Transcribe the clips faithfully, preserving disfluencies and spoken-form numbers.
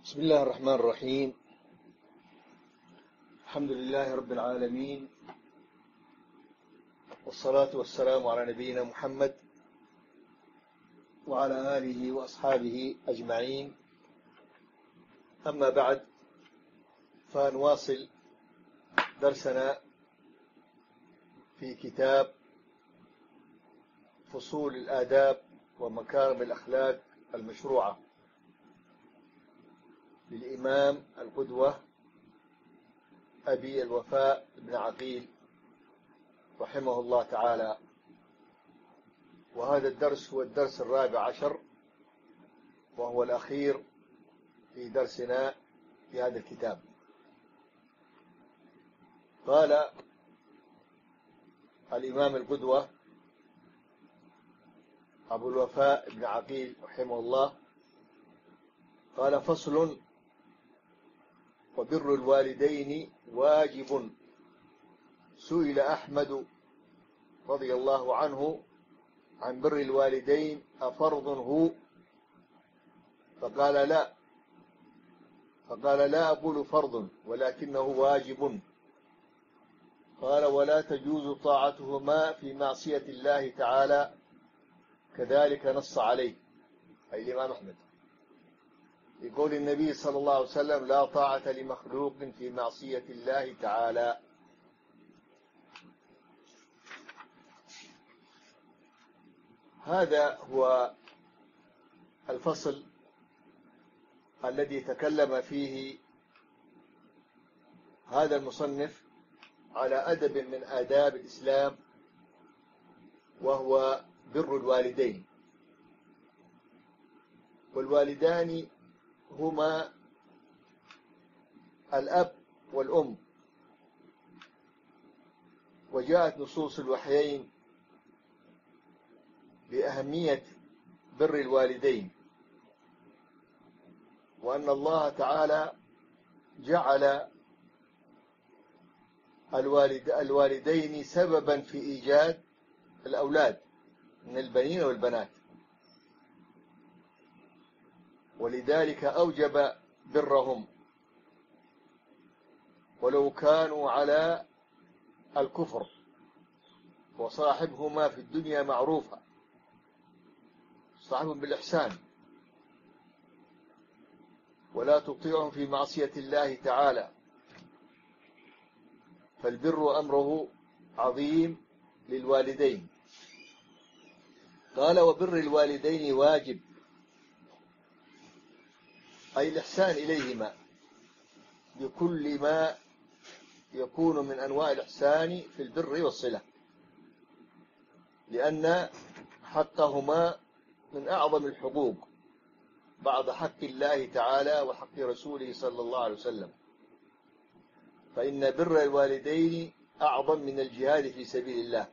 بسم الله الرحمن الرحيم. الحمد لله رب العالمين، والصلاة والسلام على نبينا محمد وعلى آله وأصحابه أجمعين. أما بعد، فنواصل درسنا في كتاب فصول الآداب ومكارم الأخلاق المشروعة للإمام القدوة أبي الوفاء بن عقيل رحمه الله تعالى. وهذا الدرس هو الدرس الرابع عشر، وهو الأخير في درسنا في هذا الكتاب. قال الإمام القدوة أبو الوفاء بن عقيل رحمه الله، قال: فصل: وبر الوالدين واجب. سئل أحمد رضي الله عنه عن بر الوالدين أفرض هو؟ فقال لا فقال لا أقول فرض ولكنه واجب. قال: ولا تجوز طاعتهما في معصية الله تعالى، كذلك نص عليه، أي الإمام أحمد، يقول النبي صلى الله عليه وسلم: لا طاعة لمخلوق في معصية الله تعالى. هذا هو الفصل الذي تكلم فيه هذا المصنف على أدب من آداب الإسلام، وهو بر الوالدين. والوالدان هما الأب والأم، وجاءت نصوص الوحيين بأهمية بر الوالدين، وأن الله تعالى جعل الوالد الوالدين سببا في إيجاد الأولاد من البنين والبنات، ولذلك أوجب برهم ولو كانوا على الكفر، وصاحبهما في الدنيا معروفة، صاحبهم بالإحسان، ولا تطيعهم في معصية الله تعالى، فالبر أمره عظيم للوالدين. قال: وبر الوالدين واجب، أي الإحسان إليهما بكل ما يكون من أنواع الإحسان في البر والصلة، لأن حقهما من أعظم الحقوق بعد حق الله تعالى وحق رسوله صلى الله عليه وسلم، فإن بر الوالدين أعظم من الجهاد في سبيل الله،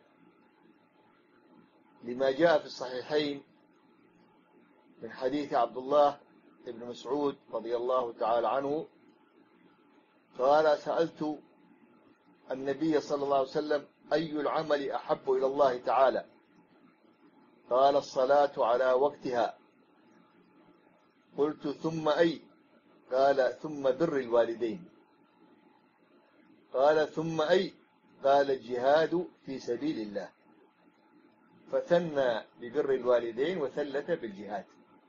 لما جاء في الصحيحين من حديث عبد الله بن مسعود رضي الله تعالى عنه قال: سألت النبي صلى الله عليه وسلم: أي العمل أحب إلى الله تعالى؟ قال: الصلاة على وقتها. قلت: ثم أي؟ قال: ثم بر الوالدين. قال: ثم أي؟ قال: الجهاد في سبيل الله. فثنى ببر الوالدين وثلث بالجهاد.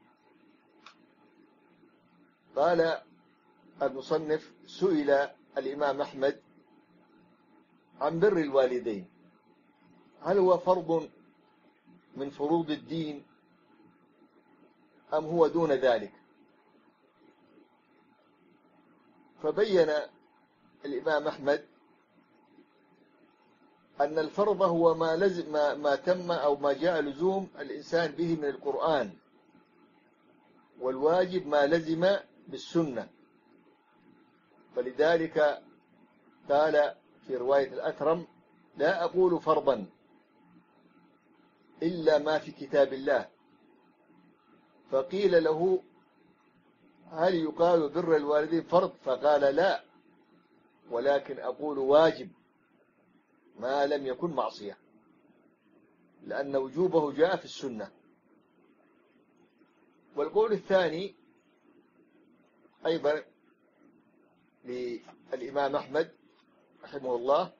قال المصنف: سئل الإمام أحمد عن بر الوالدين، هل هو فرض من فروض الدين أم هو دون ذلك؟ فبين الإمام أحمد أن الفرض هو ما, لزم ما, ما تم أو ما جاء لزوم الإنسان به من القرآن، والواجب ما لزم بالسنة. فلذلك قال في رواية الأثرم: لا أقول فرضا إلا ما في كتاب الله. فقيل له: هل يقال بر الوالدين فرض؟ فقال: لا، ولكن أقول واجب ما لم يكن معصية، لأن وجوبه جاء في السنة. والقول الثاني أيضا للإمام أحمد رحمه الله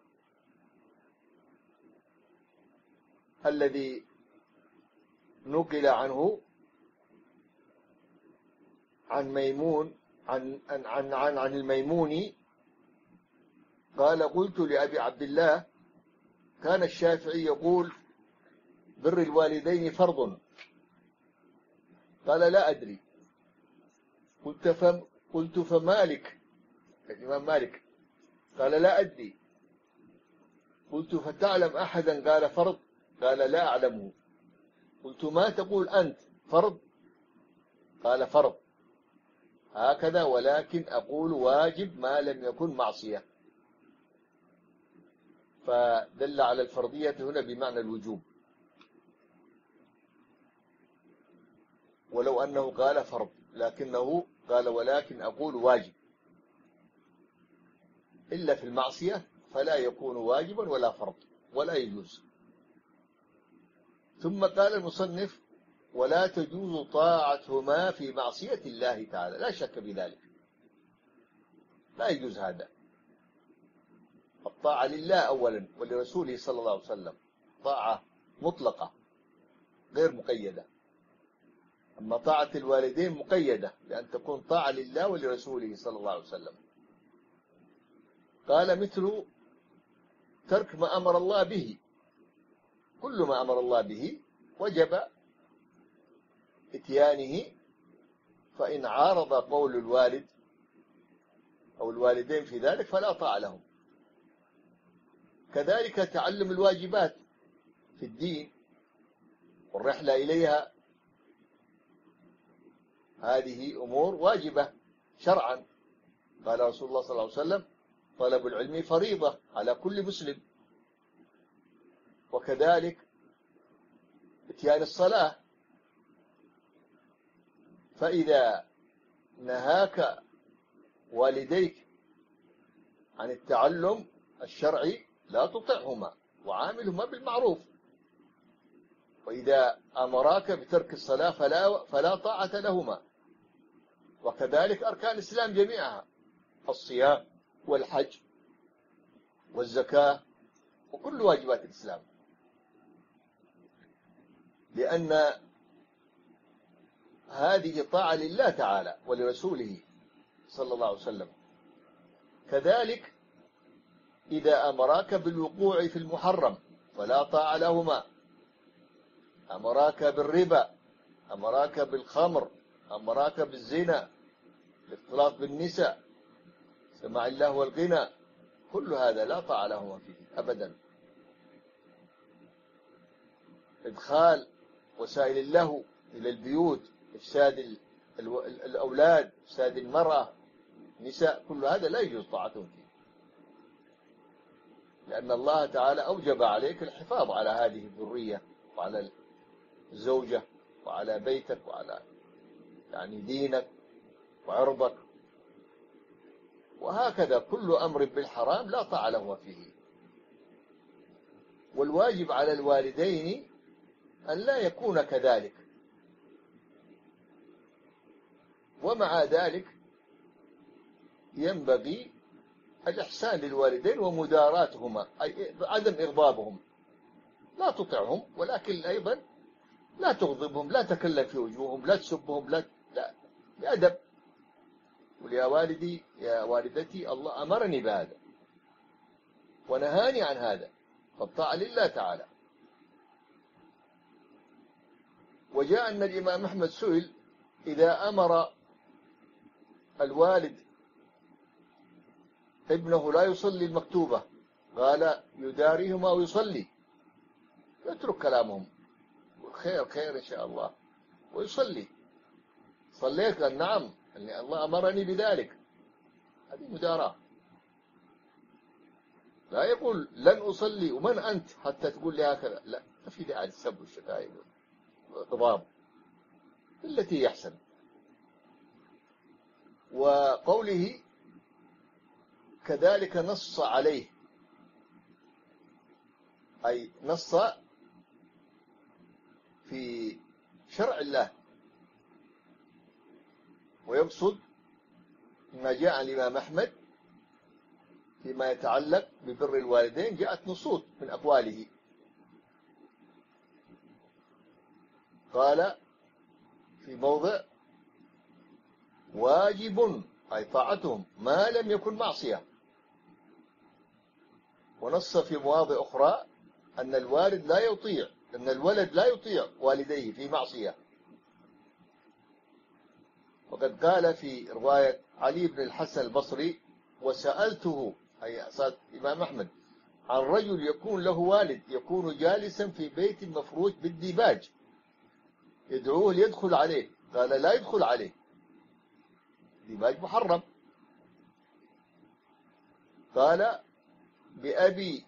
الذي نقل عنه عن ميمون عن عن عن عن, عن الميموني قال قلت لأبي عبد الله كان الشافعي يقول بر الوالدين فرض. قال لا أدري. قلت فم قلت فمالك الإمام مالك قال لا أدري. قلت فتعلم أحدا قال فرض؟ قال لا أعلمه. قلت ما تقول أنت فرض؟ قال فرض هكذا ولكن أقول واجب ما لم يكن معصية. فدل على الفرضية هنا بمعنى الوجوب، ولو أنه قال فرض لكنه قال ولكن أقول واجب، إلا في المعصية فلا يكون واجبا ولا فرض ولا يجوز. ثم قال المصنف ولا تجوز طاعتهما في معصية الله تعالى، لا شك بذلك، لا يجوز هذا. الطاعة لله أولا ولرسوله صلى الله عليه وسلم طاعة مطلقة غير مقيدة، أما طاعة الوالدين مقيدة بأن تكون طاعة لله ولرسوله صلى الله عليه وسلم. قال مثل ترك ما أمر الله به، كل ما أمر الله به وجب اتيانه، فإن عارض قول الوالد أو الوالدين في ذلك فلا طاعة لهم. كذلك تعلم الواجبات في الدين والرحلة إليها، هذه أمور واجبة شرعا. قال رسول الله صلى الله عليه وسلم طلب العلم فريضة على كل مسلم. وكذلك اتيان الصلاة، فإذا نهاك والديك عن التعلم الشرعي لا تطعهما وعاملهما بالمعروف، وإذا أمراك بترك الصلاة فلا, فلا طاعة لهما. وكذلك أركان الإسلام جميعها، الصيام والحج والزكاة وكل واجبات الإسلام، لأن هذه طاعة لله تعالى ولرسوله صلى الله عليه وسلم. كذلك إذا أمراك بالوقوع في المحرم فلا طاعة لهما، أمراك بالربا، أمراك بالخمر، أمراك بالزنا، الاختلاط بالنساء، سماع الله والغنى، كل هذا لا طاعة لهما فيه أبدا. إدخال وسائل اللهو إلى البيوت، إفساد الأولاد، إفساد المرأة، نساء، كل هذا لا يجوز طاعتهم فيه، لأن الله تعالى أوجب عليك الحفاظ على هذه الذرية وعلى الزوجة وعلى بيتك وعلى يعني دينك وعرضك. وهكذا كل أمر بالحرام لا طاعة له فيه. والواجب على الوالدين أن لا يكون كذلك، ومع ذلك ينبغي الإحسان للوالدين ومداراتهما، أي عدم إغضابهم، لا تطعهم ولكن أيضا لا تغضبهم، لا تكلم في وجوههم، لا تسبهم، لا, لا بأدب. قل يا والدي يا والدتي الله أمرني بهذا ونهاني عن هذا، فالطاعة لله تعالى. وجاء أن الإمام أحمد سئل إذا أمر الوالد ابنه لا يصلي المكتوبة قال يداريهما ويصلي، يترك كلامهم، خير خير إن شاء الله، ويصلي. صليت؟ قال نعم، يعني الله أمرني بذلك، هذه مداراة. لا يقول لن أصلي ومن أنت حتى تقول لي هكذا، لا، ما في داعي للسب والشتائم والغضاب، التي يحسن. وقوله كذلك نص عليه، أي نص في شرع الله، ويقصد ما جاء عن الإمام أحمد فيما يتعلق ببر الوالدين جاءت نصوص من أقواله. قال في موضع: واجب أي طاعتهم ما لم يكن معصية. ونص في مواضع أخرى أن الوالد لا يطيع، أن الولد لا يطيع والديه في معصية. وقد قال في رواية علي بن الحسن البصري: وسألته أي سألت الإمام أحمد عن رجل يكون له والد يكون جالسا في بيت مفروش بالديباج يدعوه ليدخل عليه، قال: لا يدخل عليه، ديباج محرم. قال: بأبي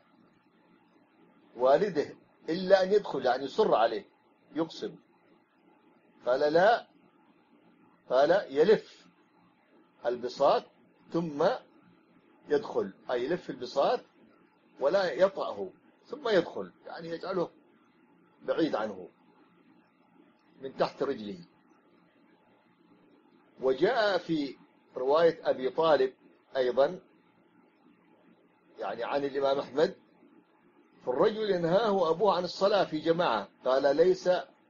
والده إلا أن يدخل، يعني يصر عليه يقسم. قال: لا، قال: يلف البساط ثم يدخل، أي يلف البساط ولا يطأه ثم يدخل، يعني يجعله بعيد عنه من تحت رجله. وجاء في رواية أبي طالب أيضا يعني عن الإمام أحمد: في الرجل ينهاه أبوه عن الصلاة في جماعة، قال: ليس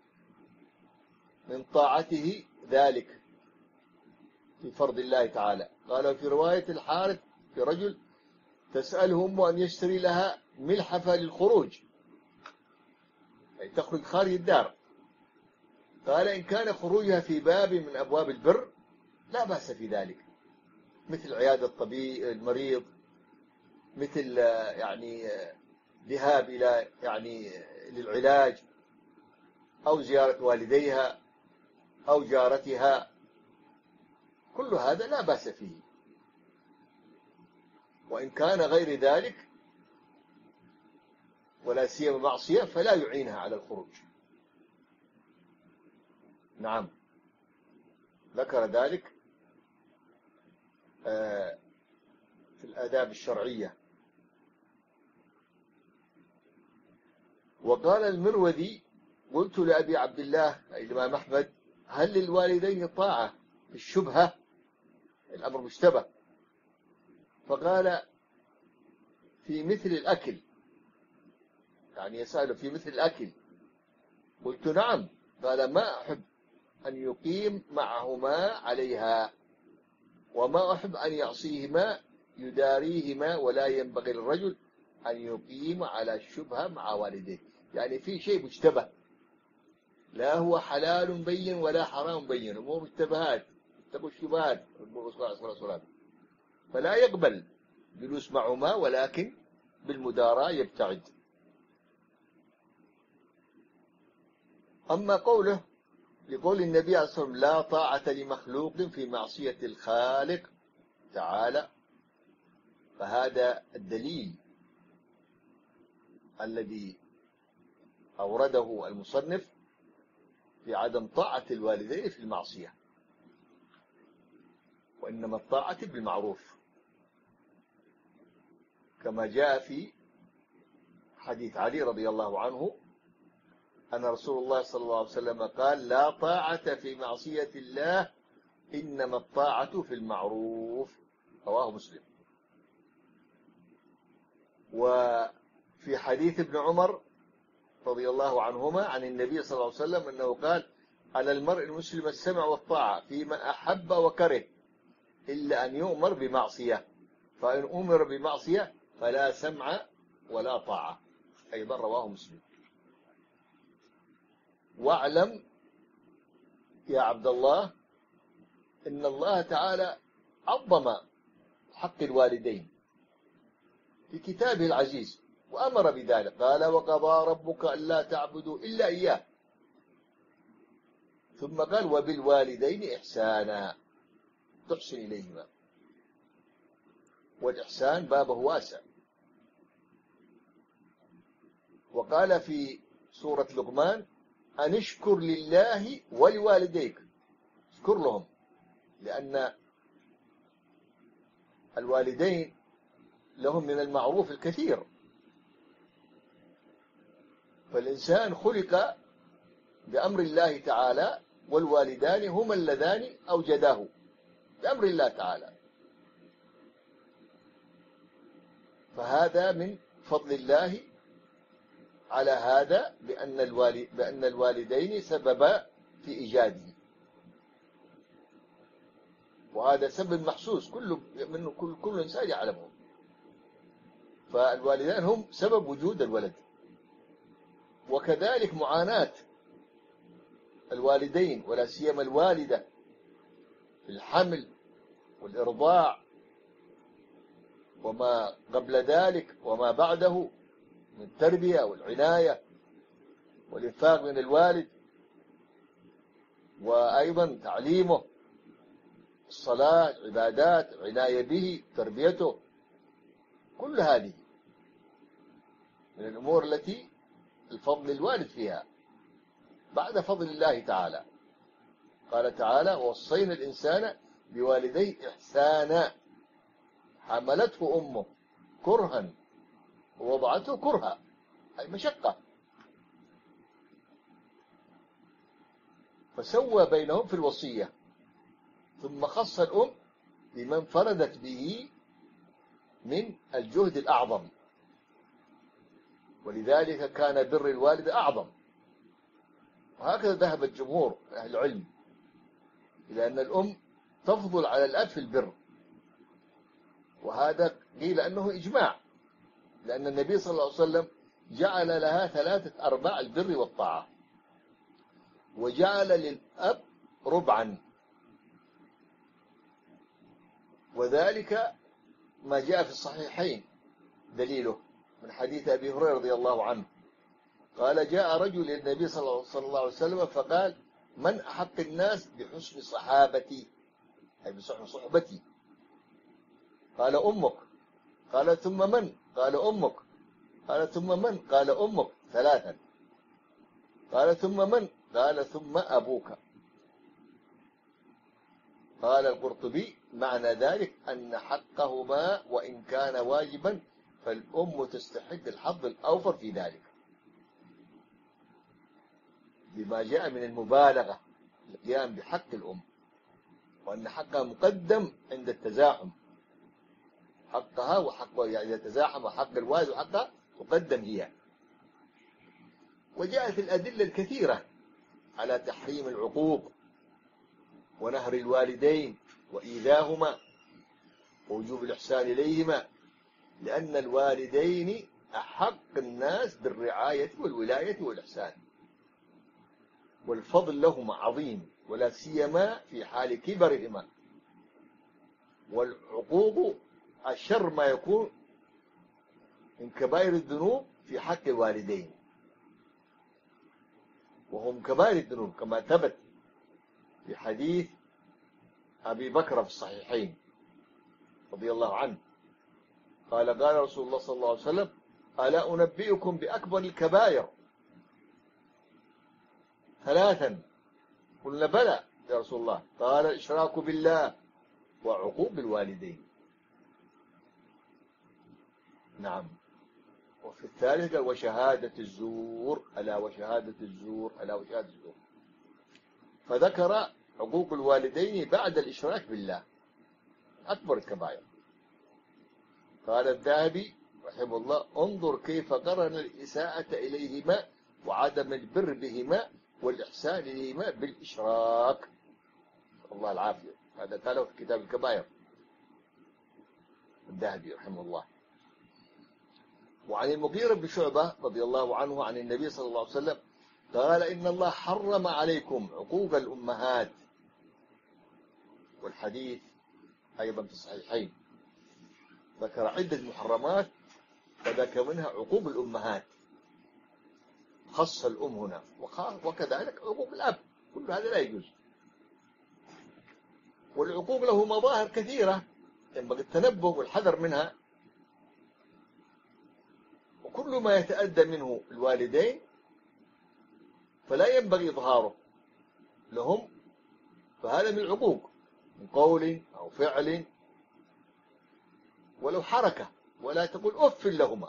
من طاعته ذلك في فرض الله تعالى. قال في رواية الحارث في رجل تسأله أمه أن يشتري لها ملحفة للخروج، أي تخرج خارج الدار. قال: إن كان خروجها في باب من أبواب البر لا بأس في ذلك، مثل عيادة الطبيب المريض، مثل يعني ذهاب إلى يعني للعلاج، أو زيارة والديها أو جارتها، كل هذا لا بأس فيه. وإن كان غير ذلك ولا سيما معصية فلا يعينها على الخروج. نعم، ذكر ذلك في الآداب الشرعية. وقال المروذي: قلت لأبي عبد الله أي الإمام أحمد: هل للوالدين طاعة في الشبهة؟ الأمر مشتبه. فقال: في مثل الأكل، يعني يسأل في مثل الأكل. قلت: نعم. قال: ما أحب أن يقيم معهما عليها، وما أحب أن يعصيهما يداريهما، ولا ينبغي للرجل أن يقيم على الشبهة مع والديه. يعني في شيء مشتبه، لا هو حلال بين ولا حرام بين، أمور مشتبهات، اتقوا الشبهات، فلا يقبل جلوس معهما، ولكن بالمداراة يبتعد. أما قوله لقول النبي عليه الصلاة والسلام: لا طاعة لمخلوق في معصية الخالق تعالى، فهذا الدليل الذي أورده المصنف في عدم طاعة الوالدين في المعصية، وإنما الطاعة بالمعروف، كما جاء في حديث علي رضي الله عنه أن رسول الله صلى الله عليه وسلم قال: لا طاعة في معصية الله، إنما الطاعة في المعروف. رواه مسلم. وفي حديث ابن عمر رضي الله عنهما عن النبي صلى الله عليه وسلم أنه قال: على المرء المسلم السمع والطاعة فيما أحب وكره، إلا أن يؤمر بمعصية، فإن أمر بمعصية فلا سمع ولا طاعة. أيضا رواه مسلم. واعلم يا عبد الله إن الله تعالى عظم حق الوالدين في كتابه العزيز وأمر بذلك، قال: وقضى ربك ألا تعبدوا إلا إياه، ثم قال: وبالوالدين إحسانا، تحسن إليهما. والإحسان بابه واسع. وقال في سورة لقمان: أن اشكر لله ولوالديك، اشكر لهم، لأن الوالدين لهم من المعروف الكثير، فالإنسان خلق بأمر الله تعالى، والوالدان هما اللذان أوجداه بأمر الله تعالى، فهذا من فضل الله على هذا بأن الوالد بأن الوالدين سببا في إيجاده، وهذا سبب محسوس كل من كل كل إنسان يعلمه. فالوالدان هم سبب وجود الولد، وكذلك معاناة الوالدين ولا سيما الوالدة في الحمل والإرضاع وما قبل ذلك وما بعده من التربية والعناية والإنفاق من الوالد، وأيضا تعليمه الصلاة، عبادات، عناية به، تربيته، كل هذه من الأمور التي الفضل الوالد فيها بعد فضل الله تعالى. قال تعالى: ووصينا الإنسان بوالديه إحسانا حملته أمه كرها ووضعته كرها، أي مشقة، فسوى بينهم في الوصية، ثم خص الأم بما انفردت به من الجهد الأعظم، ولذلك كان بر الوالد أعظم. وهكذا ذهب الجمهور أهل العلم إلى أن الأم تفضل على الأب في البر، وهذا قيل أنه إجماع، لأن النبي صلى الله عليه وسلم جعل لها ثلاثة أرباع البر والطاعة، وجعل للأب ربعا، وذلك ما جاء في الصحيحين دليله من حديث أبي هريرة رضي الله عنه قال: جاء رجل إلى النبي صلى الله عليه وسلم فقال: من أحق الناس بحسن صحابتي، أي بحسن صحبتي؟ قال: أمك. قال: ثم من؟ قال: أمك. قال: ثم من؟ قال: أمك، ثلاثا. قال: ثم من؟ قال: ثم أبوك. قال القرطبي: معنى ذلك أن حقهما وإن كان واجبا فالأم تستحق الحظ الأوفر في ذلك، بما جاء من المبالغة القيام بحق الأم، وأن حقها مقدم عند التزاحم، حقها وحقها يعني يتزاحم حق الوالد وحقها تقدم هي. وجاءت الأدلة الكثيرة على تحريم العقوق ونهر الوالدين وإيذاهما ووجوب الإحسان إليهما، لأن الوالدين أحق الناس بالرعاية والولاية والإحسان، والفضل لهما عظيم، ولا سيما في حال كبرهما. والعقوق الشر ما يكون من كبائر الذنوب في حق الوالدين، وهم كبائر الذنوب كما ثبت في حديث أبي بكر في الصحيحين رضي الله عنه قال: قال رسول الله صلى الله عليه وسلم: ألا أنبئكم بأكبر الكبائر؟ ثلاثا. قلنا: بلى يا رسول الله. قال: الإشراك بالله وعقوق الوالدين. نعم. وفي الثالث قال: وشهادة الزور، ألا وشهادة الزور، ألا وشهادة الزور. فذكر عقوق الوالدين بعد الإشراك بالله أكبر الكبائر. قال الذهبي رحمه الله: انظر كيف قرن الإساءة إليهما وعدم البر بهما والإحسان إليهما بالإشراك. الله العافية. هذا قاله في كتاب الكبائر الذهبي رحمه الله. وعن المغيرة بن شعبة رضي الله عنه عن النبي صلى الله عليه وسلم قال: إن الله حرم عليكم عقوق الأمهات. والحديث أيضا في الصحيحين ذكر عدة محرمات، وذكر منها عقوق الأمهات، خص الأم هنا، وكذلك عقوق الأب، كل هذا لا يجوز. والعقوق له مظاهر كثيرة ينبغي التنبه والحذر منها، وكل ما يتأدى منه الوالدين فلا ينبغي إظهاره لهم، فهذا من العقوق، من قول أو فعل ولو حركة، ولا تقول أف لهما.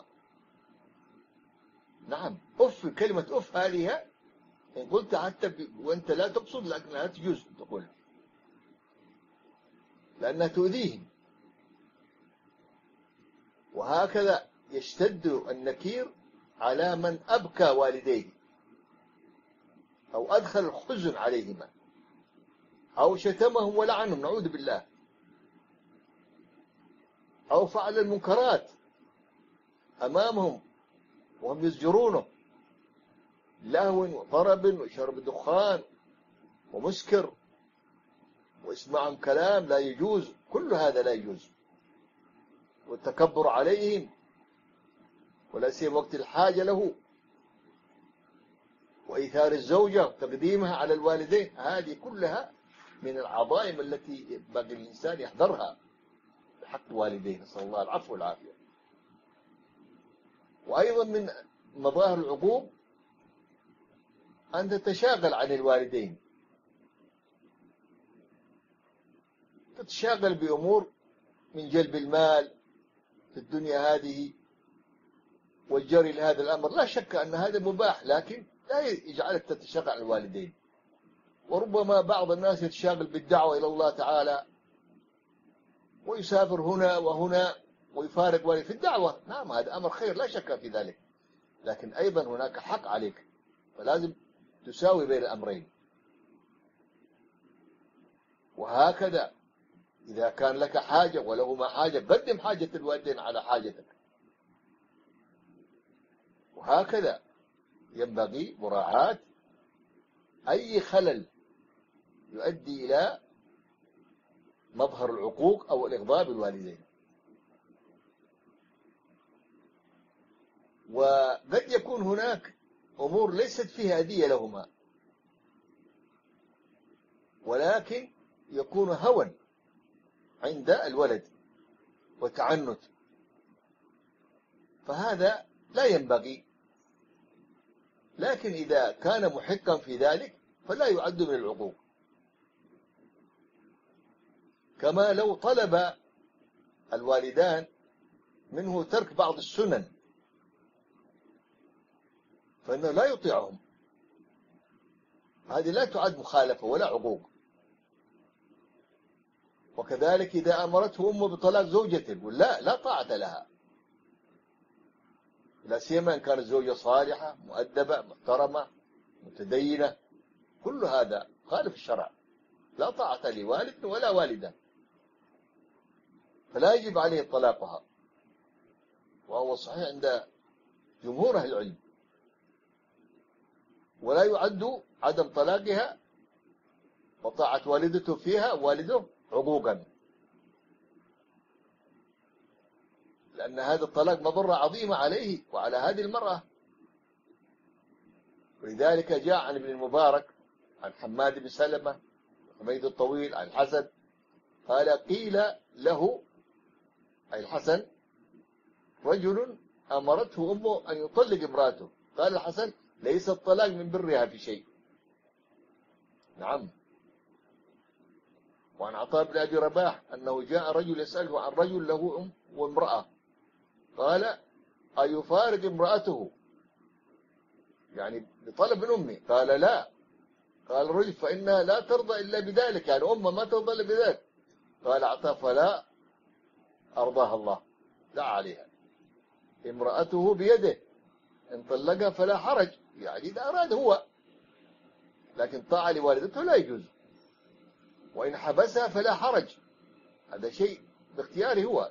نعم، أف، كلمة أف هذه إن قلت حتى وأنت لا تقصد لكنها تجوز تقول، لأنها تؤذيهم. وهكذا يشتد النكير على من أبكى والديه أو أدخل الحزن عليهما أو شتمهم ولعنهم نعوذ بالله، أو فعل المنكرات أمامهم وهم يزجرونه، لهو وطرب وشرب دخان ومسكر واسمعهم كلام لا يجوز، كل هذا لا يجوز، والتكبر عليهم ولا سيما وقت الحاجة له، وإيثار الزوجة وتقديمها على الوالدين، هذه كلها من العظائم التي ينبغي الإنسان يحذرها بحق والديه، نسأل الله العفو والعافية. وأيضا من مظاهر العقوق أن تتشاغل عن الوالدين، تتشاغل بأمور من جلب المال في الدنيا هذه والجري لهذا الأمر. لا شك أن هذا مباح، لكن لا يجعلك تتشاغل عن الوالدين. وربما بعض الناس يتشاغل بالدعوة إلى الله تعالى ويسافر هنا وهنا ويفارق والديه في الدعوة، نعم هذا أمر خير لا شك في ذلك، لكن أيضا هناك حق عليك، فلازم تساوي بين الأمرين. وهكذا إذا كان لك حاجة ولهما حاجة قدم حاجة الوالدين على حاجتك. وهكذا ينبغي مراعاة أي خلل يؤدي إلى مظهر العقوق أو الإغضاء بالوالدين. وقد يكون هناك أمور ليست فيها أذية لهما، ولكن يكون هوى عند الولد وتعنت، فهذا لا ينبغي. لكن إذا كان محقا في ذلك فلا يعد من العقوق. كما لو طلب الوالدان منه ترك بعض السنن فإنه لا يطيعهم، هذه لا تعد مخالفة ولا عقوق. وكذلك إذا أمرته أمه بطلاق زوجته يقول لا لا طاعة لها، لا سيما إن كانت زوجة صالحة مؤدبة محترمة متدينة، كل هذا خالف الشرع، لا طاعة لوالد ولا والدة، فلا يجب عليه طلاقها، وهو صحيح عند جمهور أهل العلم. ولا يعد عدم طلاقها وطاعة والدته فيها والده عقوقا، لأن هذا الطلاق مضرة عظيمة عليه وعلى هذه المرأة. ولذلك جاء عن ابن المبارك عن حماد بن سلمة حميد الطويل عن الحسن قال قيل له أي الحسن رجل أمرته أمه أن يطلق امراته، قال الحسن ليس الطلاق من برها في شيء. نعم. وعن عطاء بن أبي رباح أنه جاء رجل يسأله عن رجل له أم وامرأة، قال أيفارق امرأته يعني بطلب من أمي؟ قال لا. قال الرجل فإنها لا ترضى إلا بذلك، يعني أمه ما ترضى إلا بذلك. قال عطاء فلا أرضاها الله، لا عليها، امرأته بيده، إن طلقها فلا حرج، يعني إذا أراد هو، لكن طاعة لوالدته لا يجوز. وإن حبسها فلا حرج، هذا شيء باختياره هو.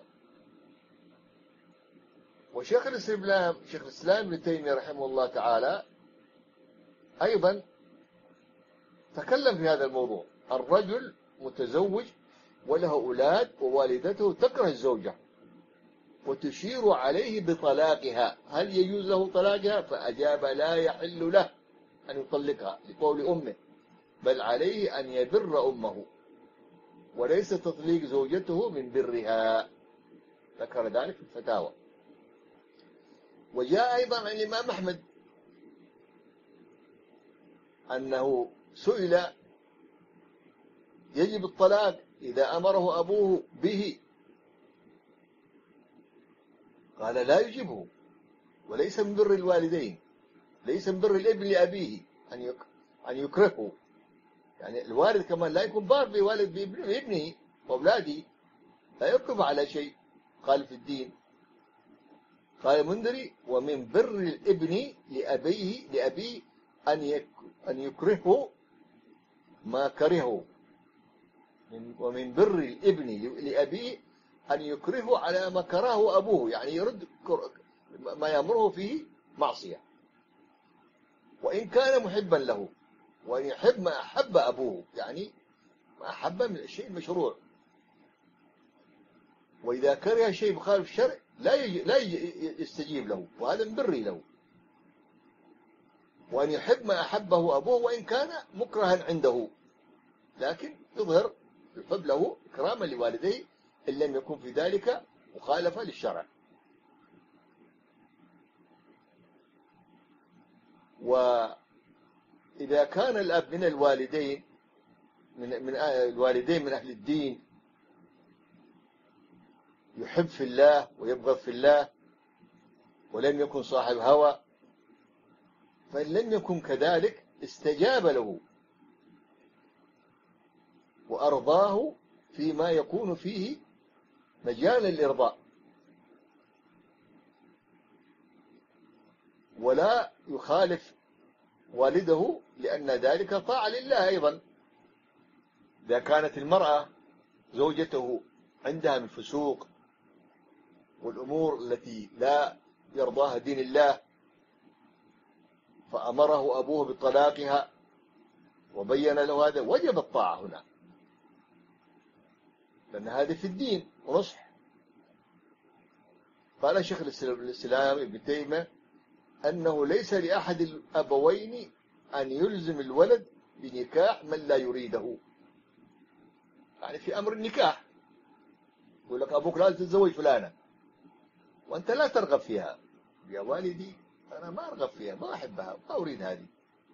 وشيخ الإسلام شيخ الإسلام ابن تيمية رحمه الله تعالى أيضا تكلم في هذا الموضوع. الرجل متزوج وله أولاد ووالدته تكره الزوجة وتشير عليه بطلاقها، هل يجوز له طلاقها؟ فأجاب لا يحل له أن يطلقها لقول أمه، بل عليه أن يبر أمه، وليس تطليق زوجته من برها، ذكر ذلك في الفتاوى. وجاء أيضا عن الإمام أحمد أنه سئل يجب الطلاق إذا أمره أبوه به، قال لا يجبه، وليس من بر الوالدين، ليس من بر الابن لأبيه أن يكرهه، يعني الوالد كمان لا يكون بار بوالد بابنه وأولاده، لا يكرف على شيء قال في الدين. قال المنذري: ومن بر الابن لأبيه لأبيه أن أن يكرهه ما كرهه. ومن بر الابن لأبيه أن يكرهه على ما كرهه أبوه، يعني يرد ما يأمره فيه معصية، وإن كان محبا له، وأن يحب ما أحب أبوه، يعني ما أحب من الشيء المشروع. وإذا كره شيء مخالف الشرع لا يجي لا يجي يستجيب له، وهذا من بري له. وأن يحب ما أحبه أبوه وإن كان مكرها عنده، لكن يظهر الحب له إكراما لوالديه إن لم يكن في ذلك مخالفة للشرع. وإذا كان الأب من الوالدين من من الوالدين من أهل الدين، يحب في الله ويبغض في الله، ولم يكن صاحب هوى، فإن لم يكن كذلك استجاب له وأرضاه فيما يكون فيه مجال للإرضاء، ولا يخالف والده، لأن ذلك طاعة لله أيضا. إذا كانت المرأة زوجته عندها من فسوق والأمور التي لا يرضاها دين الله، فأمره أبوه بطلاقها وبين له هذا، وجب الطاعة هنا، لأن هذا في الدين ونصح. قال شيخ الإسلام ابن تيمية أنه ليس لأحد الأبوين أن يلزم الولد بنكاح من لا يريده، يعني في أمر النكاح يقول لك أبوك لازم تتزوج فلانة وأنت لا ترغب فيها، يا والدي أنا ما أرغب فيها، ما أحبها، ما أريد هذه،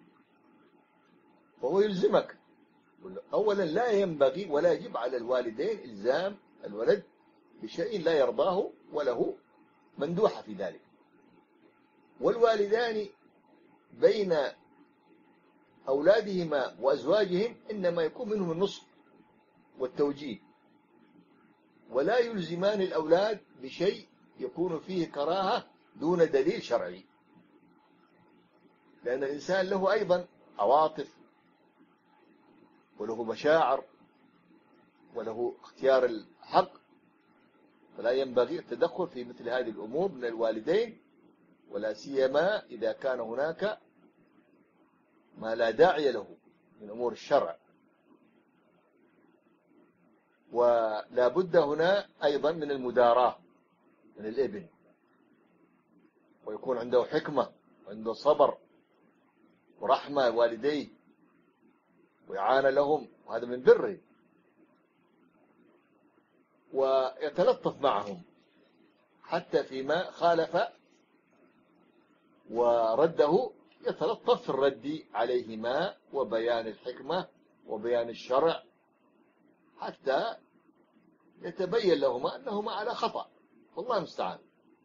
فهو يلزمك. أولا لا ينبغي ولا يجب على الوالدين إلزام الولد بشيء لا يرضاه وله مندوحة في ذلك. والوالدان بين أولادهما وأزواجهم إنما يكون منهم النصح والتوجيه، ولا يلزمان الأولاد بشيء يكون فيه كراهة دون دليل شرعي، لأن الإنسان له أيضا عواطف وله مشاعر وله اختيار الحق، فلا ينبغي التدخل في مثل هذه الأمور من الوالدين، ولا سيما إذا كان هناك ما لا داعي له من أمور الشرع. ولا بد هنا أيضا من المداراة من الابن، ويكون عنده حكمة وعنده صبر ورحمة والديه وإعانة لهم، وهذا من بره، ويتلطف معهم حتى فيما خالف ورده، يتلطف في الرد عليهما وبيان الحكمة وبيان الشرع حتى يتبين لهما أنهما على خطأ، والله المستعان.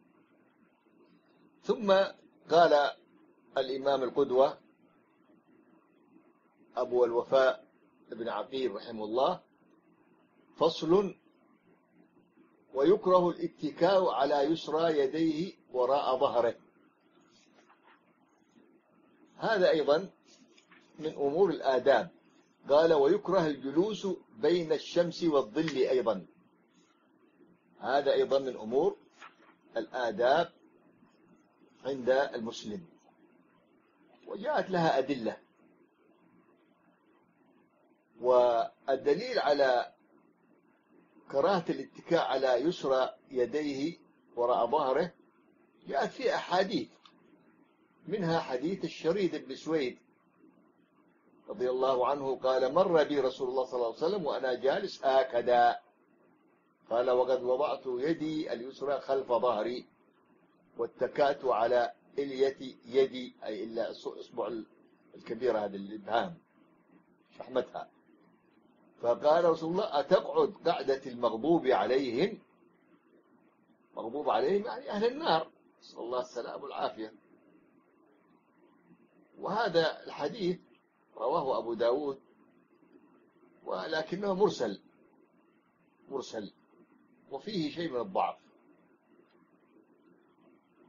ثم قال الإمام القدوة أبو الوفاء ابن عقيل رحمه الله: فصل: ويكره الاتكاء على يسرى يديه وراء ظهره. هذا أيضا من أمور الآداب. قال: ويكره الجلوس بين الشمس والظل أيضا، هذا أيضا من أمور الآداب عند المسلم، وجاءت لها أدلة. والدليل على كراهة الاتكاء على يسرى يديه وراء ظهره جاءت في أحاديث، منها حديث الشريد بن سويد رضي الله عنه قال: مر بي رسول الله صلى الله عليه وسلم وأنا جالس هكذا، قال: وقد وضعت يدي اليسرى خلف ظهري واتكأت على إلية يدي، أي إلا إصبع الكبيرة هذا الإبهام شحمتها، فقال رسول الله: أتقعد قعدة المغضوب عليهم؟ مغضوب عليهم يعني أهل النار، نسأل الله السلام والعافية. وهذا الحديث رواه أبو داود، ولكنه مرسل مرسل وفيه شيء من الضعف.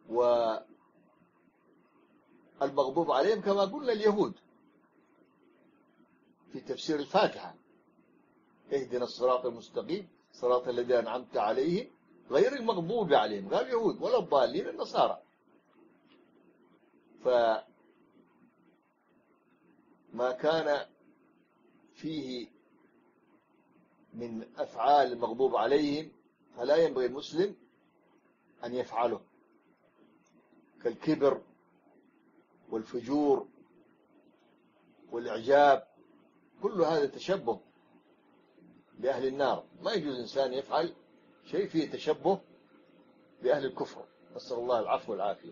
والمغضوب عليهم كما قلنا اليهود في تفسير الفاتحة: اهدنا الصراط المستقيم صراط الذين أنعمت عليهم غير المغضوب عليهم، قال اليهود، ولا الضالين النصارى. فما كان فيه من أفعال المغضوب عليهم فلا ينبغي المسلم أن يفعله، كالكبر والفجور والإعجاب، كل هذا تشبه بأهل النار. ما يجوز إنسان يفعل شيء فيه تشبه بأهل الكفر، نسأل الله العفو والعافية.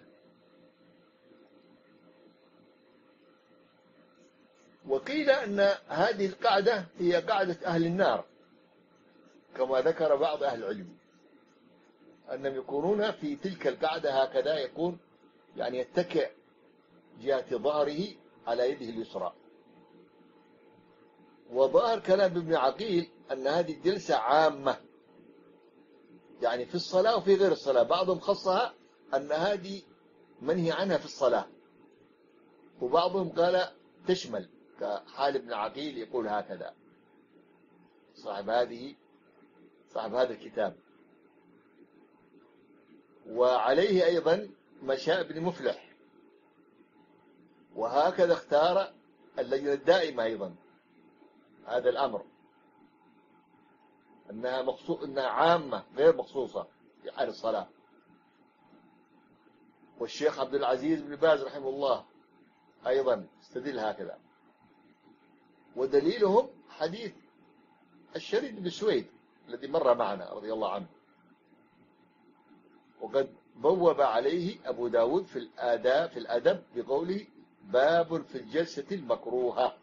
وقيل أن هذه القاعدة هي قاعدة أهل النار، كما ذكر بعض أهل العلم أنهم يكونون في تلك القاعدة هكذا، يكون يعني يتكئ جهة ظهره على يده اليسرى. وظاهر كلام ابن عقيل أن هذه الجلسة عامة، يعني في الصلاة وفي غير الصلاة. بعضهم خصها أن هذه منهي عنها في الصلاة، وبعضهم قال تشمل، كحال ابن عقيل يقول هكذا، صاحب هذه صاحب هذا الكتاب. وعليه أيضا مشى ابن مفلح، وهكذا اختار اللجنة الدائمة أيضا هذا الأمر، أنها, مخصوص أنها عامة غير مخصوصة في حال الصلاة. والشيخ عبد العزيز بن باز رحمه الله أيضا استدل هكذا. ودليلهم حديث الشريد بن سويد الذي مر معنا رضي الله عنه، وقد بوب عليه أبو داود في الآداب في الأدب بقوله: باب في الجلسة المكروهة.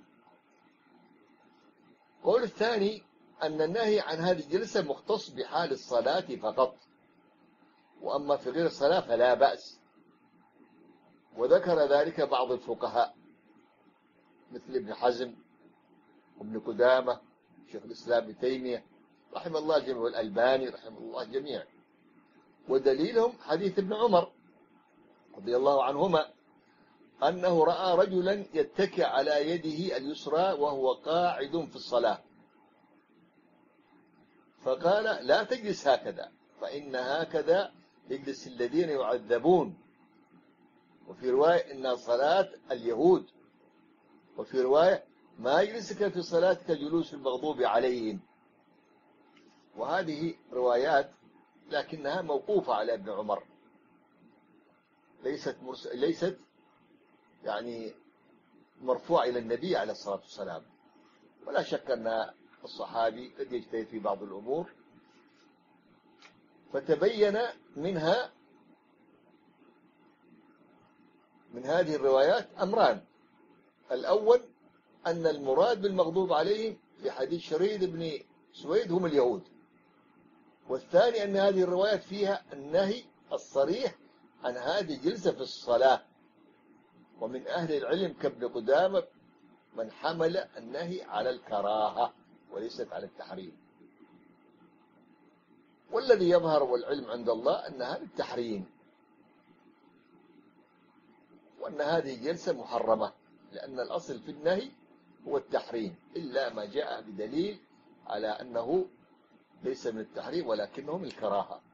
قول الثاني أن النهي عن هذه الجلسة مختص بحال الصلاة فقط، وأما في غير الصلاة فلا بأس. وذكر ذلك بعض الفقهاء مثل ابن حزم وابن قدامة، شيخ الإسلام ابن تيمية رحمه الله الجميع، والألباني رحمه الله الجميع. ودليلهم حديث ابن عمر رضي الله عنهما أنه رأى رجلا يتكئ على يده اليسرى وهو قاعد في الصلاة، فقال: لا تجلس هكذا، فإن هكذا يجلس الذين يعذبون. وفي رواية: إن صلاة اليهود. وفي رواية: ما يجلسك في صلاتك جلوس المغضوب عليهم. وهذه روايات لكنها موقوفة على ابن عمر، ليست مرس... ليست يعني مرفوع إلى النبي عليه الصلاة والسلام. ولا شك أن الصحابي قد يجتهد في بعض الأمور. فتبين منها من هذه الروايات أمران: الأول أن المراد بالمغضوب عليهم في حديث شريد بن سويد هم اليهود. والثاني أن هذه الروايات فيها النهي الصريح عن هذه الجلسة في الصلاة. ومن أهل العلم كابن قدامة من حمل النهي على الكراهة وليست على التحريم. والذي يظهر والعلم عند الله أن هذا التحريم، وأن هذه الجلسة محرمة، لأن الأصل في النهي هو التحريم، إلا ما جاء بدليل على أنه ليس من التحريم ولكنه من الكراهة.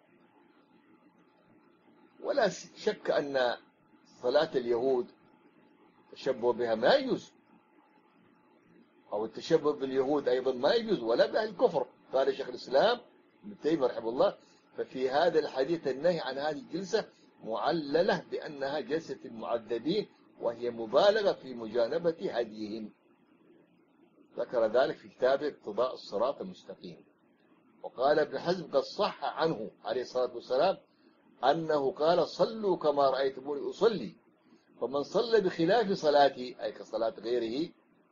ولا شك أن صلاة اليهود التشبه بها ما يجوز، أو التشبه باليهود أيضا ما يجوز، ولا بأهل الكفر. قال شيخ الإسلام ابن تيمية رحمه الله: ففي هذا الحديث النهي عن هذه الجلسة معللة بأنها جلسة المعذبين، وهي مبالغة في مجانبة هديهم. ذكر ذلك في كتابه اقتضاء الصراط المستقيم. وقال ابن حزم قد صح عنه عليه الصلاة والسلام أنه قال: صلوا كما رأيتموني أصلي، فمن صلى بخلاف صلاتي، أي كصلاة غيره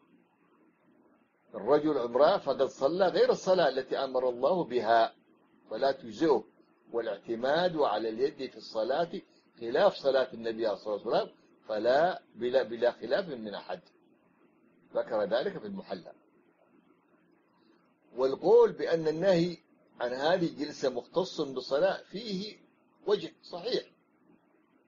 الرجل امرأة، فقد صلى غير الصلاة التي أمر الله بها فلا تجزئه. والاعتماد على اليد في الصلاة خلاف صلاة النبي عليه الصلاة والسلام، فلا بلا, بلا خلاف من أحد. ذكر ذلك في المحلى. والقول بأن النهي عن هذه الجلسة مختص بالصلاة فيه وجه صحيح،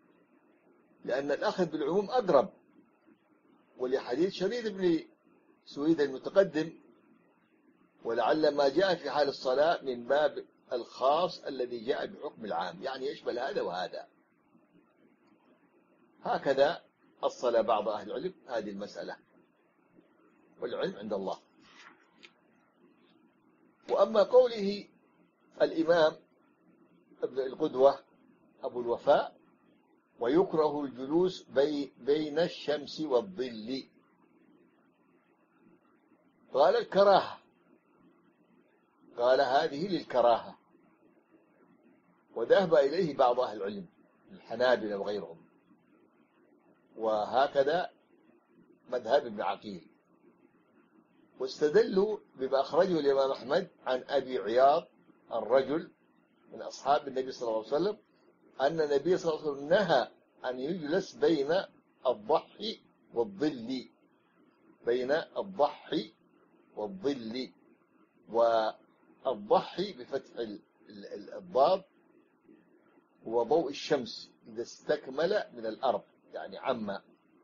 لأن الأخذ بالعموم أقرب، ولحديث شريد بن سويد المتقدم: ولعل ما جاء في حال الصلاة من باب الخاص الذي جاء بحكم العام، يعني يشمل هذا وهذا. هكذا أصل بعض أهل العلم هذه المسألة، والعلم عند الله. وأما قوله الإمام ابن القدوة أبو الوفاء: ويكره الجلوس بي بين الشمس والظل، قال الكراهة، قال هذه للكراهة، وذهب إليه بعض أهل العلم الحنابلة وغيرهم، وهكذا مذهب ابن عقيل. واستدلوا بما أخرجه الإمام أحمد عن أبي عياض الرجل من أصحاب النبي صلى الله عليه وسلم أن النبي صلى الله عليه وسلم نهى أن يجلس بين الضحي والظل، بين الضحي والظل. والضحي بفتح الضاد هو ضوء الشمس إذا استكمل من الأرض، يعني عم.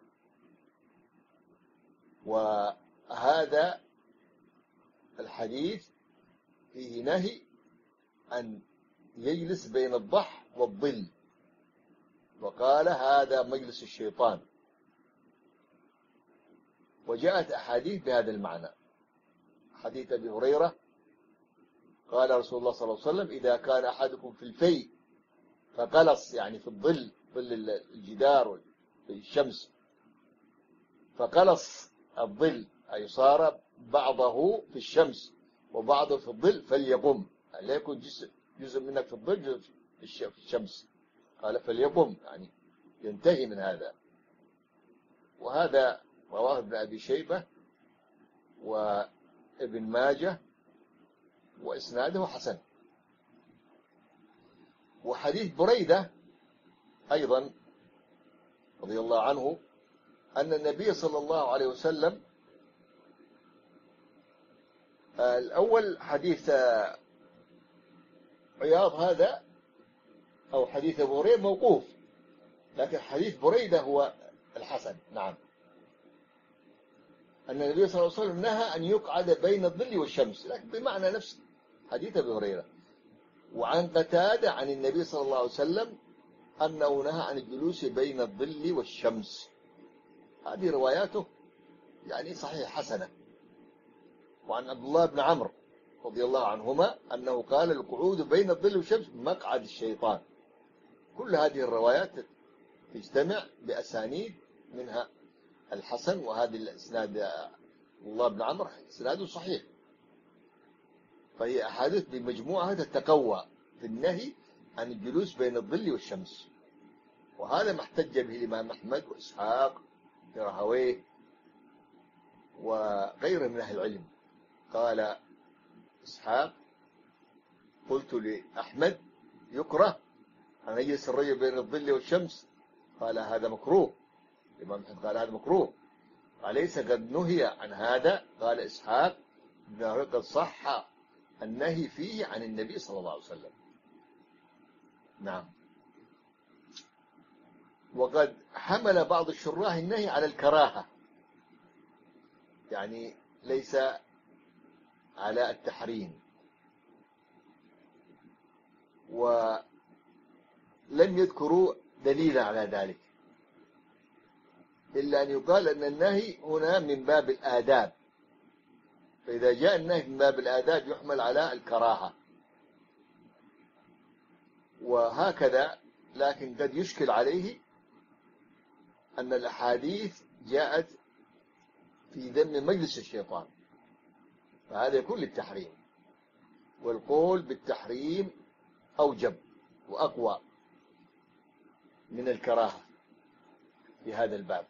وهذا الحديث فيه نهي أن يجلس بين الضح والظل، وقال هذا مجلس الشيطان. وجاءت أحاديث بهذا المعنى، حديث أبي هريرة قال رسول الله صلى الله عليه وسلم: إذا كان أحدكم في الفي فقلص، يعني في الظل، ظل الجدار في الشمس، فقلص الظل أي صار بعضه في الشمس وبعضه في الظل، فليقم، لا يكون جزء, جزء منك في الظل جزء في الشمس، قال فليقم، يعني ينتهي من هذا. وهذا رواه ابن أبي شيبة وابن ماجه وإسناده حسن. وحديث بريدة أيضا رضي الله عنه أن النبي صلى الله عليه وسلم، الأول حديث عياض هذا أو حديث أبو هريرة موقوف، لكن حديث بريدة هو الحسن. نعم، أن النبي صلى الله عليه وسلم نهى أن يقعد بين الظل والشمس، لكن بمعنى نفس حديث أبي هريرة. وعن قتادة عن النبي صلى الله عليه وسلم أنه نهى عن الجلوس بين الظل والشمس. هذه رواياته يعني صحيح حسنة. وعن عبد الله بن عمرو رضي الله عنهما أنه قال: القعود بين الظل والشمس مقعد الشيطان. كل هذه الروايات تجتمع بأسانيد منها الحسن، وهذه الإسناد الله بن عمرو إسناده صحيح. فهي أحاديث بمجموعها تتقوى في النهي عن الجلوس بين الظل والشمس. وهذا ما احتج به الإمام أحمد وإسحاق راهويه وغيره من أهل العلم. قال إسحاق: قلت لأحمد: يكره أن يجلس الرجل بين الظل والشمس؟ قال: هذا مكروه. الإمام أحمد قال: هذا مكروه. أليس قد نهي عن هذا؟ قال إسحاق: قد صح النهي فيه عن النبي صلى الله عليه وسلم. نعم. وقد حمل بعض الشراح النهي على الكراهة، يعني ليس على التحريم. ولم يذكروا دليلا على ذلك، إلا أن يقال أن النهي هنا من باب الآداب، فإذا جاء النهي من باب الآداب يحمل على الكراهة. وهكذا، لكن قد يشكل عليه أن الأحاديث جاءت في ذم مجلس الشيطان، فهذا يكون للتحريم، والقول بالتحريم أوجب وأقوى من الكراهة في هذا الباب،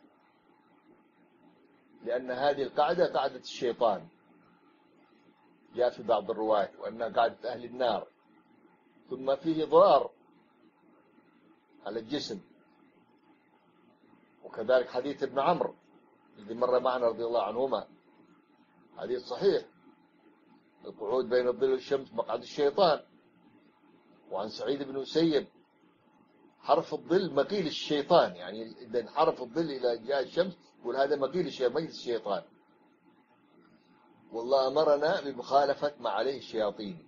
لأن هذه القاعدة قاعدة الشيطان، جاء في بعض الروايات وأنها قاعدة أهل النار، ثم فيه ضرر على الجسم. وكذلك حديث ابن عمرو الذي مر معنا رضي الله عنهما، حديث صحيح: القعود بين الظل والشمس مقعد الشيطان. وعن سعيد بن مسيب حرف الظل مقيل الشيطان، يعني إذا انحرف الظل إلى جهة الشمس يقول هذا مقيل مجلس الشيطان. والله أمرنا بمخالفة ما عليه الشياطين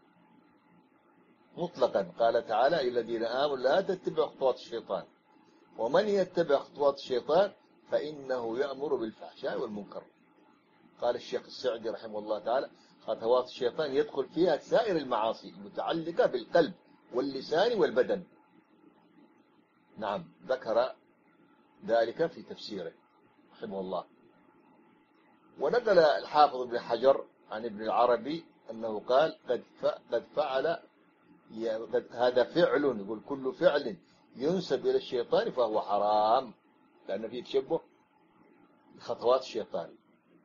مطلقا. قال تعالى: أيها الذين آمنوا لا تتبعوا خطوات الشيطان ومن يتبع خطوات الشيطان فإنه يأمر بالفحشاء والمنكر. قال الشيخ السعدي رحمه الله تعالى: خطوات الشيطان يدخل فيها سائر المعاصي المتعلقة بالقلب واللسان والبدن. نعم، ذكر ذلك في تفسيره رحمه الله. ونقل الحافظ ابن حجر عن ابن العربي أنه قال: قد قد فعل هذا فعل، يقول كل فعل ينسب إلى الشيطان فهو حرام، لأن فيه تشبه بخطوات الشيطان.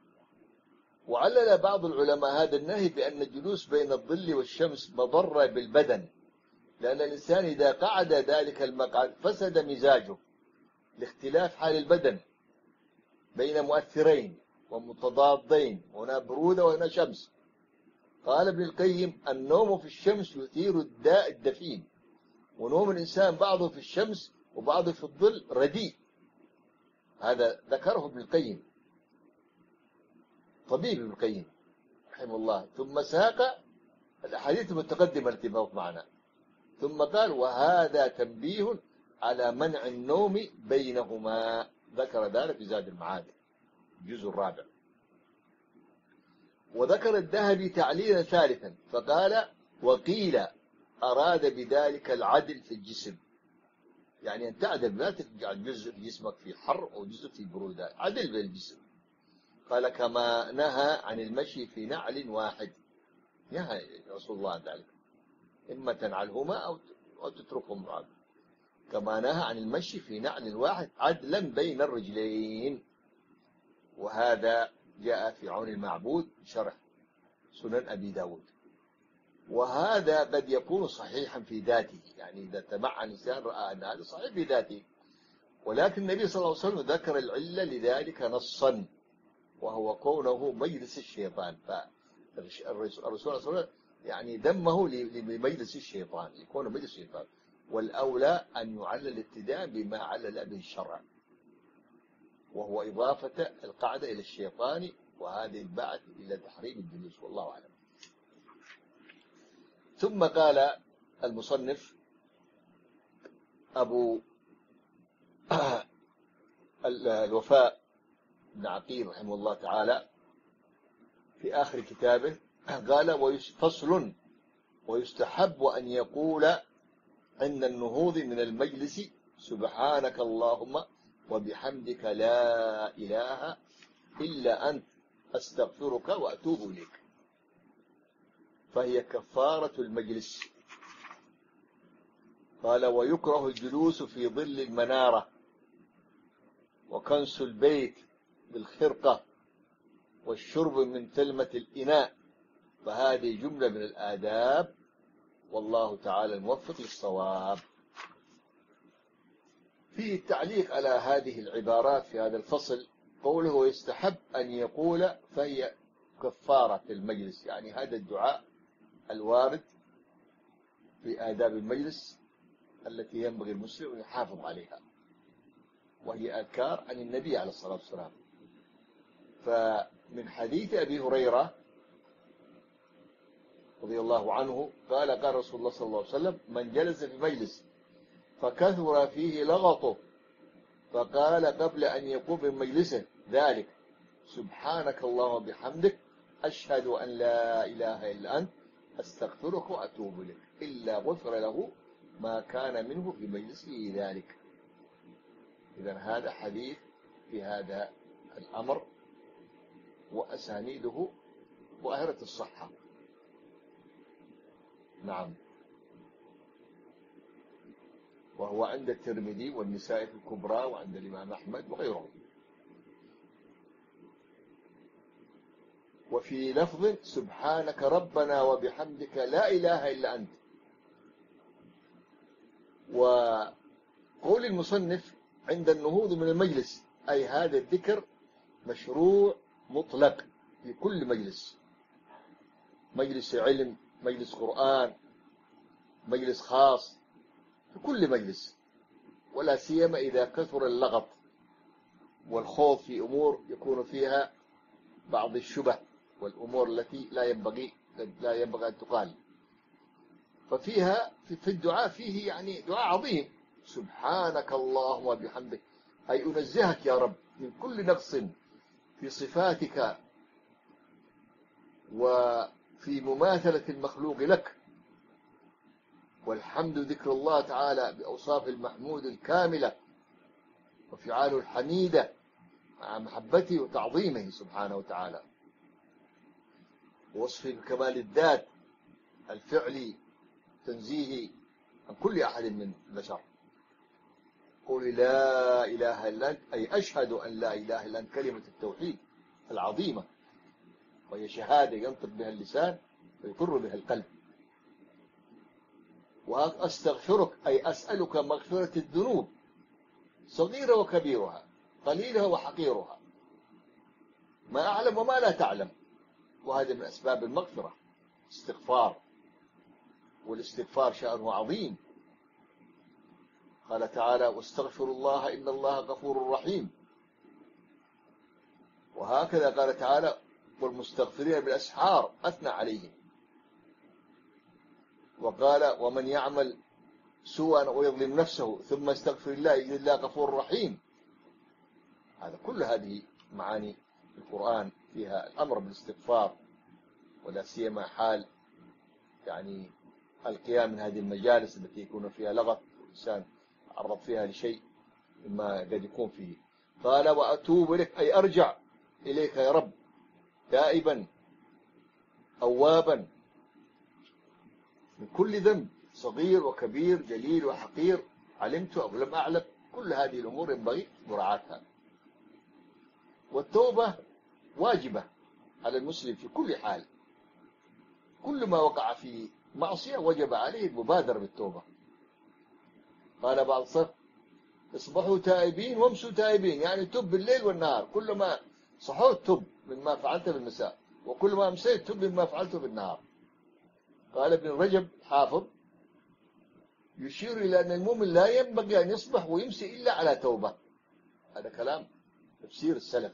وعلل بعض العلماء هذا النهي بأن الجلوس بين الظل والشمس مضرة بالبدن، لأن الإنسان إذا قعد ذلك المقعد فسد مزاجه لاختلاف حال البدن بين مؤثرين ومتضادين، هنا برودة وهنا شمس. قال ابن القيم: النوم في الشمس يثير الداء الدفين، ونوم الإنسان بعضه في الشمس وبعضه في الظل رديء. هذا ذكره ابن القيم، طبيب ابن القيم رحمه الله. ثم ساق الأحاديث المتقدمة التي مرت معنا، ثم قال: وهذا تنبيه على منع النوم بينهما. ذكر ذلك في زاد المعاد الجزء الرابع. وذكر الذهبي تعليلا ثالثا فقال: وقيل أراد بذلك العدل في الجسم، يعني أن تعدل، لا تجعل جزء في جسمك في حر أو جزء في برودة، عدل بين الجسم. قال: كما نهى عن المشي في نعل واحد، نهى رسول الله عن ذلك، إما تنعلهما أو تتركهم، كما نهى عن المشي في نعل واحد عدلا بين الرجلين. وهذا جاء في عون المعبود شرح سنن أبي داود. وهذا قد يكون صحيحا في ذاته، يعني إذا تمعن الإنسان رأى أن هذا صحيح في ذاته، ولكن النبي صلى الله عليه وسلم ذكر العلة لذلك نصا، وهو كونه مجلس الشيطان. فالرسول صلى الله عليه وسلم يعني ذمه لمجلس الشيطان، يكون مجلس الشيطان، والأولى أن يعلل الابتداء بما علل به الشرع، وهو إضافة القعدة إلى الشيطان، وهذه البعث إلى تحريم الجلوس، والله أعلم. ثم قال المصنف أبو الوفاء بن عقيل رحمه الله تعالى في آخر كتابه، قال: فصل: ويستحب أن يقول عند النهوض من المجلس: سبحانك اللهم وبحمدك لا إله إلا أنت أستغفرك وأتوب إليك، فهي كفارة المجلس. قال: ويكره الجلوس في ظل المنارة وكنس البيت بالخرقة والشرب من تلمة الإناء، فهذه جملة من الآداب، والله تعالى الموفق للصواب. في التعليق على هذه العبارات في هذا الفصل قوله: ويستحب أن يقول فهي كفارة المجلس، يعني هذا الدعاء الوارد في آداب المجلس التي ينبغي المسلم أن يحافظ عليها، وهي أذكار عن النبي عليه الصلاة والسلام. فمن حديث أبي هريرة رضي الله عنه قال: قال رسول الله صلى الله عليه وسلم: من جلس في مجلس فكثر فيه لغطه فقال قبل أن يقوم من مجلسه ذلك: سبحانك اللهم وبحمدك أشهد أن لا إله إلا أنت أستغفرك وأتوب إليك، إلا غفر له ما كان منه في مجلسه ذلك. إذن هذا حديث في هذا الأمر، وأسانيده ظاهرة الصحة. نعم، وهو عند الترمذي والنسائي في الكبرى وعند الإمام أحمد وغيرهم. وفي لفظ: سبحانك ربنا وبحمدك لا إله إلا أنت. وقول المصنف: عند النهوض من المجلس، أي هذا الذكر مشروع مطلق في كل مجلس، مجلس علم، مجلس قرآن، مجلس خاص، في كل مجلس ولا سيما إذا كثر اللغط والخوض في أمور يكون فيها بعض الشبه والأمور التي لا ينبغي لا ينبغي أن تقال. ففيها في الدعاء فيه يعني دعاء عظيم: سبحانك اللهم وبحمدك، أي أنزهك يا رب من كل نقص في صفاتك وفي مماثلة المخلوق لك، والحمد ذكر الله تعالى بأوصاف المحمود الكاملة وفعاله الحميدة مع محبته وتعظيمه سبحانه وتعالى، ووصفه بكمال الذات الفعلي تنزيه عن كل أحد من البشر. قل لا إله إلا أنت، أي أشهد أن لا إله إلا أنت، كلمة التوحيد العظيمة، وهي شهادة ينطق بها اللسان ويقر بها القلب. وأستغفرك، أي أسألك مغفرة الذنوب صغيرة وكبيرها، قليلها وحقيرها، ما أعلم وما لا تعلم، وهذا من أسباب المغفرة استغفار، والاستغفار شأنه عظيم. قال تعالى: واستغفروا الله إن الله غفور رحيم. وهكذا قال تعالى: والمستغفرين بالأسحار، أثنى عليهم. وقال: ومن يعمل سوءا ويظلم نفسه ثم استغفر الله يجد الله غفور رحيم. هذا كل هذه معاني القرآن فيها الأمر بالاستغفار، ولا سيما حال يعني القيام من هذه المجالس التي يكون فيها لغط الإنسان عرض فيها لشيء مما قد يكون فيه. قال: وأتوب إليك، أي أرجع إليك يا رب تائبا أوابا من كل ذنب صغير وكبير جليل وحقير، علمت أو لم أعلم. كل هذه الأمور ينبغي مراعاتها. والتوبة واجبة على المسلم في كل حال، كل ما وقع في معصية وجب عليه المبادرة بالتوبة. قال بعض السلف: اصبحوا تائبين وامسوا تائبين، يعني تب بالليل والنهار، كل ما صحوت تب مما فعلت بالمساء، وكل ما أمسيت تب مما فعلته بالنهار. قال ابن رجب حافظ: يشير إلى أن المؤمن لا ينبغي أن يصبح ويمسي إلا على توبة. هذا كلام تفسير السلف.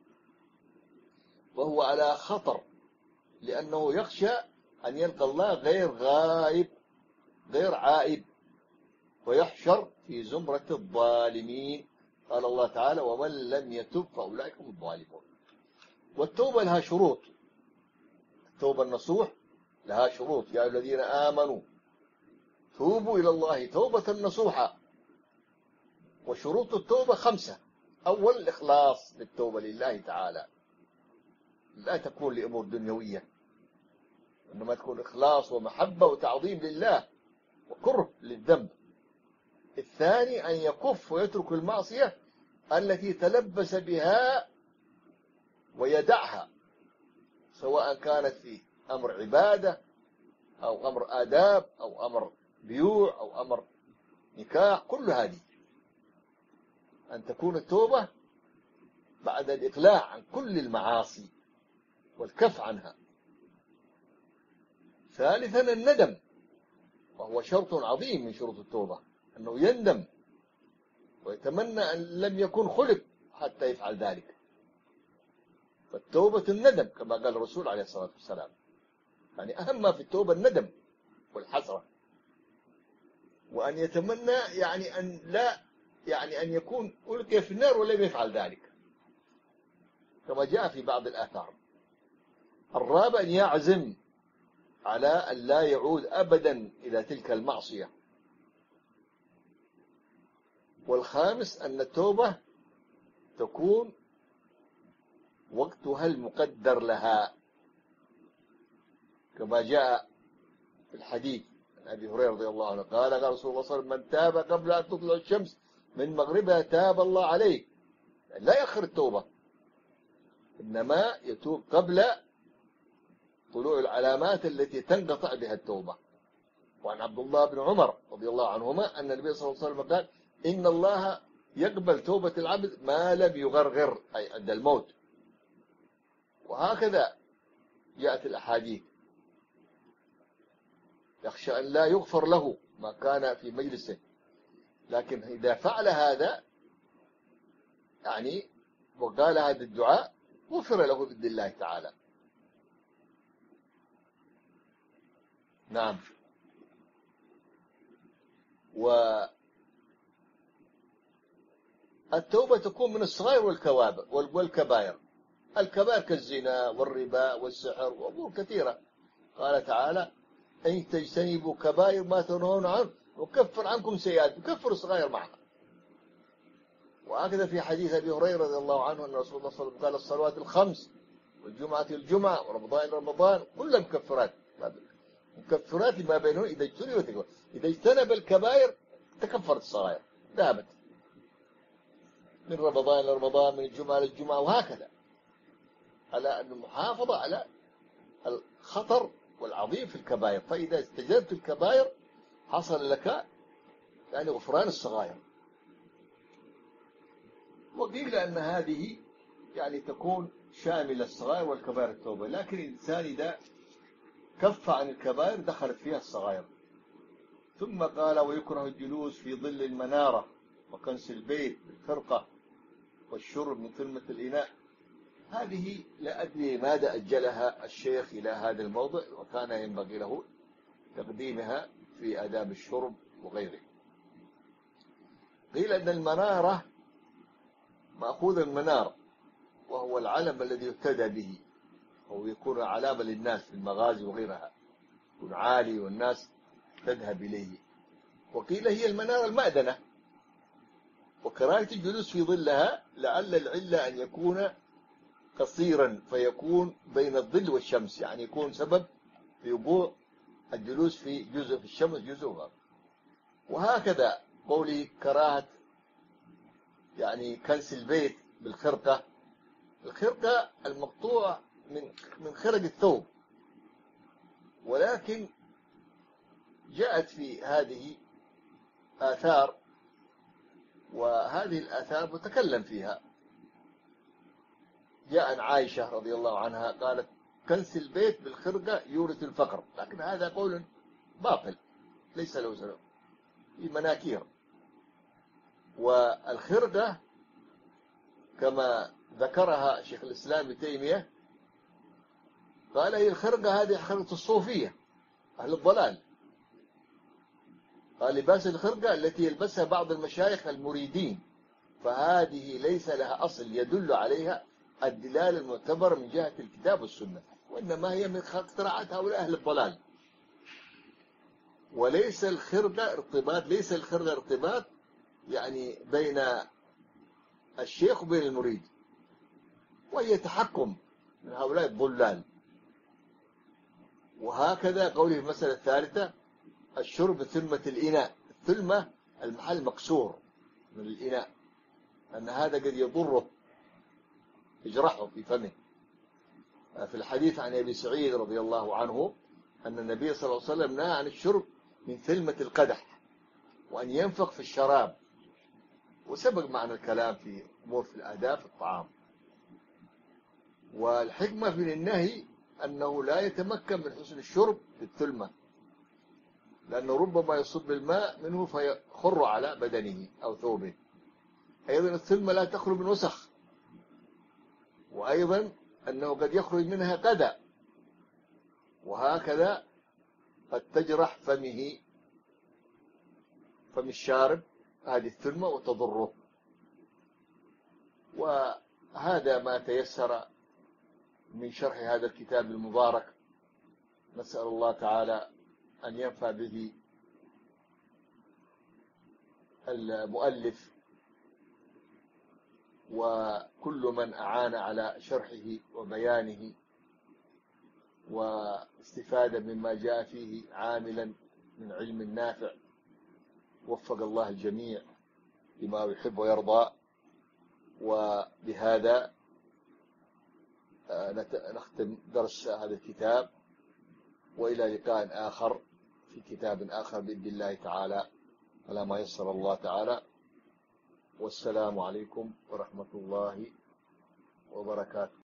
وهو على خطر، لأنه يخشى أن يلقى الله غير غائب غير عائب ويحشر في زمرة الظالمين. قال الله تعالى: ومن لم يتب فأولئك هم الظالمون. والتوبة لها شروط. التوبة النصوح لها شروط: يا الذين آمنوا توبوا إلى الله توبة نصوحا. وشروط التوبة خمسة. أول: الإخلاص للتوبة لله تعالى، لا تكون لأمور دنيوية، إنما تكون إخلاص ومحبة وتعظيم لله وكره للذنب. الثاني: أن يكف ويترك المعصية التي تلبس بها ويدعها، سواء كانت في أمر عبادة أو أمر آداب أو أمر بيوع أو أمر نكاح. كل هذه أن تكون التوبة بعد الإقلاع عن كل المعاصي والكف عنها. ثالثا: الندم، وهو شرط عظيم من شروط التوبة، أنه يندم ويتمنى أن لم يكن خلق حتى يفعل ذلك. فالتوبة الندم كما قال الرسول عليه الصلاة والسلام، يعني أهم ما في التوبة الندم والحسرة، وأن يتمنى يعني أن لا يعني أن يكون ألقي في النار ولم يفعل ذلك كما جاء في بعض الآثار. الرابع: أن يعزم على أن لا يعود أبدا إلى تلك المعصية. والخامس: أن التوبة تكون وقتها المقدر لها، كما جاء في الحديث عن أبي هريرة رضي الله عنه قال: قال رسول الله صلى الله عليه وسلم: من تاب قبل أن تطلع الشمس من مغربها تاب الله عليه. يعني لا يأخر التوبة، إنما يتوب قبل طلوع العلامات التي تنقطع بها التوبة. وعن عبد الله بن عمر رضي الله عنهما أن النبي صلى الله عليه وسلم قال: إن الله يقبل توبة العبد ما لم يغرغر، أي عند الموت. وهكذا جاءت الأحاديث: يخشى أن لا يغفر له ما كان في مجلسه لكن إذا فعل هذا يعني وقال هذا الدعاء غفر له بإذن الله تعالى. نعم. والتوبة تكون من الصغائر والكبائر. الكبائر كالزنا والربا والسحر وأمور كثيرة. قال تعالى إن تجتنبوا كبائر ما تنهون عنه نكفر عنكم سيئات، نكفر الصغائر معها. وهكذا في حديث أبي هريرة رضي الله عنه أن رسول الله صلى الله عليه وسلم قال الصلوات الخمس والجمعة الجمعة ورمضان رمضان كلها مكفرات، مكفرات ما بينهم إذا اجتنبت إذا اجتنب الكبائر تكفرت الصغائر، ذهبت من رمضان لرمضان، من الجمعة للجمعة، وهكذا، على أن المحافظة على الخطر والعظيم في الكبائر. فإذا استجبت الكبائر حصل لك يعني غفران الصغائر. وقيل أن هذه يعني تكون شاملة الصغائر والكبائر التوبة، لكن الإنسان إذا كف عن الكبائر دخلت فيها الصغائر. ثم قال ويكره الجلوس في ظل المنارة وكنس البيت بالخرقة والشرب من ثلمة الإناء. هذه لا أدري ماذا أجلها الشيخ إلى هذا الموضع، وكان ينبغي له تقديمها في آداب الشرب وغيره. قيل أن المنارة مأخوذ من منار، وهو العلم الذي يهتدى به، أو يكون علامة للناس في المغازي وغيرها، يكون عالي والناس تذهب إليه. وقيل هي المنارة المأذنة. وكراهة الجلوس في ظلها لعل العلة أن يكون قصيرا فيكون بين الظل والشمس، يعني يكون سبب في وقوع الجلوس في جزء في الشمس جزء غير. وهكذا قولي كراهة يعني كنس البيت بالخرقة. الخرقة المقطوع من من خرق الثوب، ولكن جاءت في هذه آثار، وهذه الآثار متكلم فيها. جاء عن عائشة رضي الله عنها قالت كنس البيت بالخرقة يورث الفقر، لكن هذا قول باطل ليس له سبب، في مناكير. والخرقة كما ذكرها شيخ الإسلام ابن تيمية قال هي الخرقة هذه خرقة الصوفية أهل الضلال. قال لباس الخرقة التي يلبسها بعض المشايخ المريدين، فهذه ليس لها أصل يدل عليها الدلالة المعتبرة من جهة الكتاب والسنة، وإنما هي من اختراعات هؤلاء أهل الضلال. وليس الخرقة ارتباط ليس الخرقة ارتباط يعني بين الشيخ وبين المريد، وهي تحكم من هؤلاء الضلال. وهكذا قوله في المسألة الثالثة الشرب ثلمة الإناء. الثلمة المحل مكسور من الإناء، أن هذا قد يضره يجرحه في فمه. في الحديث عن أبي سعيد رضي الله عنه أن النبي صلى الله عليه وسلم نهى عن الشرب من ثلمة القدح وأن ينفخ في الشراب، وسبق معنا الكلام في أمور في الآداب في الطعام. والحكمة في النهي أنه لا يتمكن من حسن الشرب في الثلمة، لأنه ربما يصب الماء منه فيخر على بدنه أو ثوبه. أيضا الثلمة لا تخرج من وسخ، وأيضا أنه قد يخرج منها قدى، وهكذا قد تجرح فمه فم الشارب هذه الثلمة وتضره. وهذا ما تيسر من شرح هذا الكتاب المبارك. نسأل الله تعالى أن ينفع به المؤلف وكل من أعان على شرحه وبيانه واستفادة مما جاء فيه عاملا من علم نافع. وفق الله الجميع لما يحب ويرضى. وبهذا نختم درس هذا الكتاب، وإلى لقاء آخر في كتاب آخر بإذن الله تعالى على ما يسر الله تعالى. والسلام عليكم ورحمة الله وبركاته.